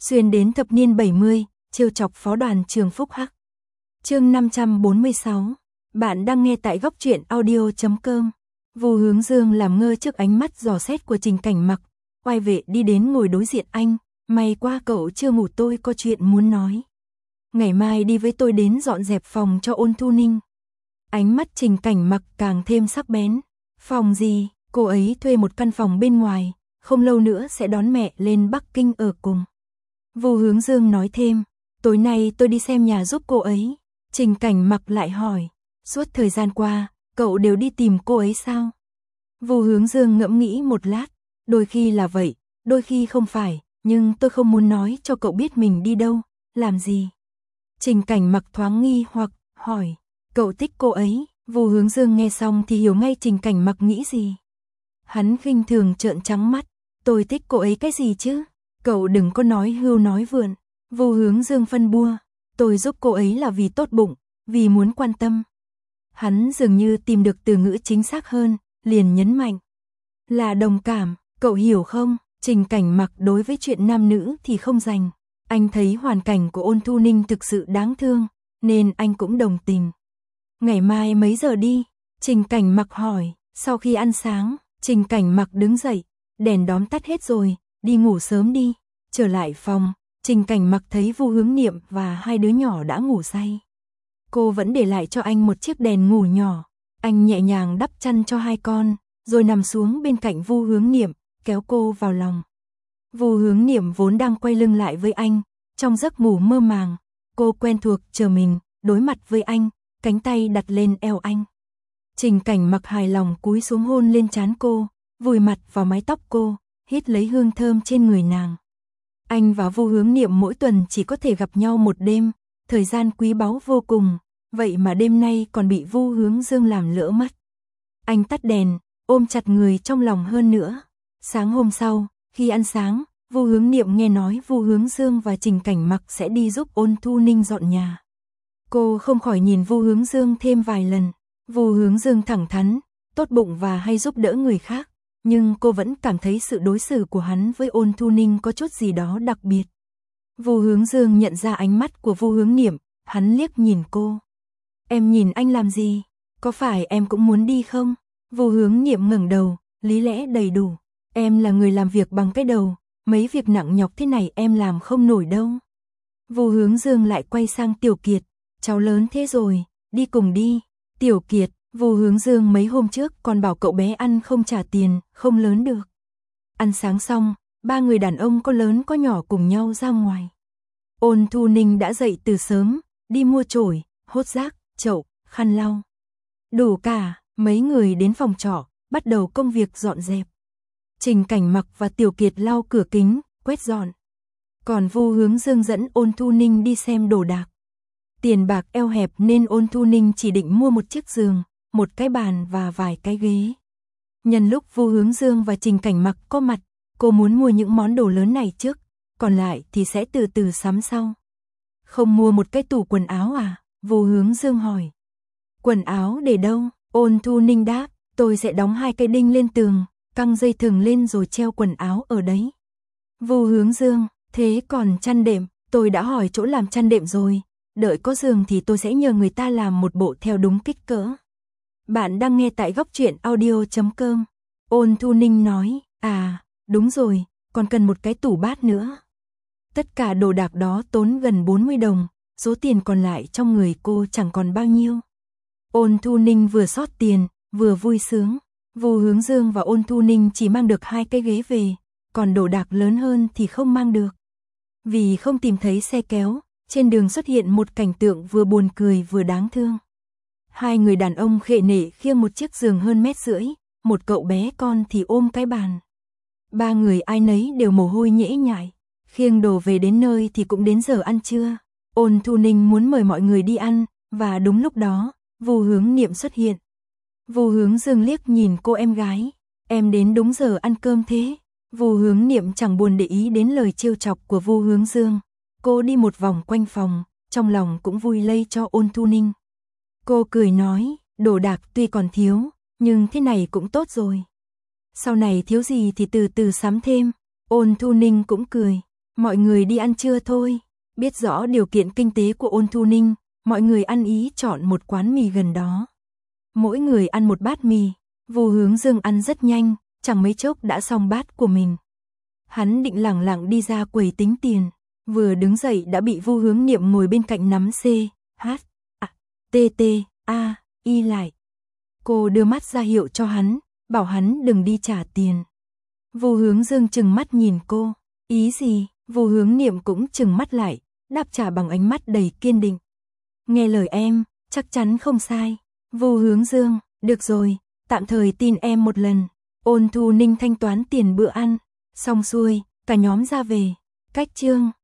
xuyên đến thập niên 70, trêu chọc phó đoàn trường Phúc Hắc. Chương 546. Bạn đang nghe tại góc truyện audio.com. Vu Hướng Dương làm ngơ trước ánh mắt dò xét của Trình Cảnh Mặc, quay về đi đến ngồi đối diện anh, may qua cậu chưa ngủ, tôi có chuyện muốn nói. Ngày mai đi với tôi đến dọn dẹp phòng cho Ôn Thu Ninh. Ánh mắt Trình Cảnh Mặc càng thêm sắc bén. Phòng gì? Cô ấy thuê một căn phòng bên ngoài, không lâu nữa sẽ đón mẹ lên Bắc Kinh ở cùng. Vu Hướng Dương nói thêm, tối nay tôi đi xem nhà giúp cô ấy. Trình Cảnh Mặc lại hỏi, suốt thời gian qua, cậu đều đi tìm cô ấy sao? Vu Hướng Dương ngẫm nghĩ một lát, đôi khi là vậy, đôi khi không phải, nhưng tôi không muốn nói cho cậu biết mình đi đâu, làm gì. Trình Cảnh Mặc thoáng nghi hoặc, hỏi, cậu thích cô ấy? Vu Hướng Dương nghe xong thì hiểu ngay Trình Cảnh Mặc nghĩ gì. Hắn khinh thường trợn trắng mắt, tôi thích cô ấy cái gì chứ? Cậu đừng có nói hưu nói vượn. Vu Hướng Dương phân bua, tôi giúp cô ấy là vì tốt bụng, vì muốn quan tâm. Hắn dường như tìm được từ ngữ chính xác hơn, liền nhấn mạnh. Là đồng cảm, cậu hiểu không? Trình Cảnh Mặc đối với chuyện nam nữ thì không dành. Anh thấy hoàn cảnh của Ôn Thu Ninh thực sự đáng thương, nên anh cũng đồng tình. Ngày mai mấy giờ đi? Trình Cảnh Mặc hỏi. Sau khi ăn sáng, Trình Cảnh Mặc đứng dậy, đèn đóm tắt hết rồi, đi ngủ sớm đi. Trở lại phòng, Trình Cảnh Mặc thấy Vu Hướng Niệm và hai đứa nhỏ đã ngủ say. Cô vẫn để lại cho anh một chiếc đèn ngủ nhỏ. Anh nhẹ nhàng đắp chăn cho hai con, rồi nằm xuống bên cạnh Vu Hướng Niệm, kéo cô vào lòng. Vu Hướng Niệm vốn đang quay lưng lại với anh, trong giấc ngủ mơ màng, cô quen thuộc chờ mình, đối mặt với anh, cánh tay đặt lên eo anh. Trình Cảnh Mặc hài lòng cúi xuống hôn lên trán cô, vùi mặt vào mái tóc cô, hít lấy hương thơm trên người nàng. Anh và Vu Hướng Niệm mỗi tuần chỉ có thể gặp nhau một đêm, thời gian quý báu vô cùng, vậy mà đêm nay còn bị Vu Hướng Dương làm lỡ mất. Anh tắt đèn, ôm chặt người trong lòng hơn nữa. Sáng hôm sau, khi ăn sáng, Vu Hướng Niệm nghe nói Vu Hướng Dương và Trình Cảnh Mặc sẽ đi giúp Ôn Thu Ninh dọn nhà. Cô không khỏi nhìn Vu Hướng Dương thêm vài lần. Vu Hướng Dương thẳng thắn, tốt bụng và hay giúp đỡ người khác, nhưng cô vẫn cảm thấy sự đối xử của hắn với Ôn Thu Ninh có chút gì đó đặc biệt. Vu Hướng Dương nhận ra ánh mắt của Vu Hướng Niệm, hắn liếc nhìn cô. Em nhìn anh làm gì? Có phải em cũng muốn đi không? Vu Hướng Niệm ngẩng đầu, lý lẽ đầy đủ. Em là người làm việc bằng cái đầu, mấy việc nặng nhọc thế này em làm không nổi đâu. Vu Hướng Dương lại quay sang Tiểu Kiệt, cháu lớn thế rồi, đi cùng đi. Tiểu Kiệt, Vu Hướng Dương mấy hôm trước còn bảo cậu bé ăn không trả tiền, không lớn được. Ăn sáng xong, ba người đàn ông có lớn có nhỏ cùng nhau ra ngoài. Ôn Thu Ninh đã dậy từ sớm, đi mua chổi, hốt rác, chậu, khăn lau. Đủ cả, mấy người đến phòng trọ, bắt đầu công việc dọn dẹp. Trình Cảnh Mặc và Tiểu Kiệt lau cửa kính, quét dọn. Còn Vu Hướng Dương dẫn Ôn Thu Ninh đi xem đồ đạc. Tiền bạc eo hẹp nên Ôn Thu Ninh chỉ định mua một chiếc giường, một cái bàn và vài cái ghế. Nhân lúc Vu Hướng Dương và Trình Cảnh Mặc có mặt, cô muốn mua những món đồ lớn này trước, còn lại thì sẽ từ từ sắm sau. Không mua một cái tủ quần áo à? Vu Hướng Dương hỏi. Quần áo để đâu? Ôn Thu Ninh đáp, tôi sẽ đóng 2 cái đinh lên tường, căng dây thừng lên rồi treo quần áo ở đấy. Vu Hướng Dương, thế còn chăn đệm, tôi đã hỏi chỗ làm chăn đệm rồi, đợi có giường thì tôi sẽ nhờ người ta làm một bộ theo đúng kích cỡ. Bạn đang nghe tại góc truyện audio.com. Ôn Thu Ninh nói, à, đúng rồi, còn cần một cái tủ bát nữa. Tất cả đồ đạc đó tốn gần 40 đồng, số tiền còn lại trong người cô chẳng còn bao nhiêu. Ôn Thu Ninh vừa xót tiền, vừa vui sướng. Vu Hướng Dương và Ôn Thu Ninh chỉ mang được 2 cái ghế về, còn đồ đạc lớn hơn thì không mang được. Vì không tìm thấy xe kéo, trên đường xuất hiện một cảnh tượng vừa buồn cười vừa đáng thương. 2 người đàn ông khệ nệ khiêng một chiếc giường hơn 1,5 mét, một cậu bé con thì ôm cái bàn. 3 người ai nấy đều mồ hôi nhễ nhại, khiêng đồ về đến nơi thì cũng đến giờ ăn trưa. Ôn Thu Ninh muốn mời mọi người đi ăn, và đúng lúc đó, Vu Hướng Niệm xuất hiện. Vu Hướng Dương liếc nhìn cô em gái, em đến đúng giờ ăn cơm thế. Vu Hướng Niệm chẳng buồn để ý đến lời trêu chọc của Vu Hướng Dương. Cô đi một vòng quanh phòng, trong lòng cũng vui lây cho Ôn Thu Ninh. Cô cười nói, đồ đạc tuy còn thiếu, nhưng thế này cũng tốt rồi. Sau này thiếu gì thì từ từ sắm thêm. Ôn Thu Ninh cũng cười, Mọi người đi ăn trưa thôi. Biết rõ điều kiện kinh tế của Ôn Thu Ninh, mọi người ăn ý chọn một quán mì gần đó. Mỗi người ăn một bát mì, Vu Hướng Dương ăn rất nhanh, chẳng mấy chốc đã xong bát của mình. Hắn định lẳng lặng đi ra quầy tính tiền, vừa đứng dậy đã bị Vu Hướng Niệm ngồi bên cạnh nắm C, H, A, T, T, A, Y lại. Cô đưa mắt ra hiệu cho hắn, bảo hắn đừng đi trả tiền. Vu Hướng Dương trừng mắt nhìn cô, ý gì? Vu Hướng Niệm cũng trừng mắt lại, đáp trả bằng ánh mắt đầy kiên định. Nghe lời em, chắc chắn không sai. Vu Hướng Dương, được rồi, tạm thời tin em một lần. Ôn Thu Ninh thanh toán tiền bữa ăn, xong xuôi, cả nhóm ra về. Cách chương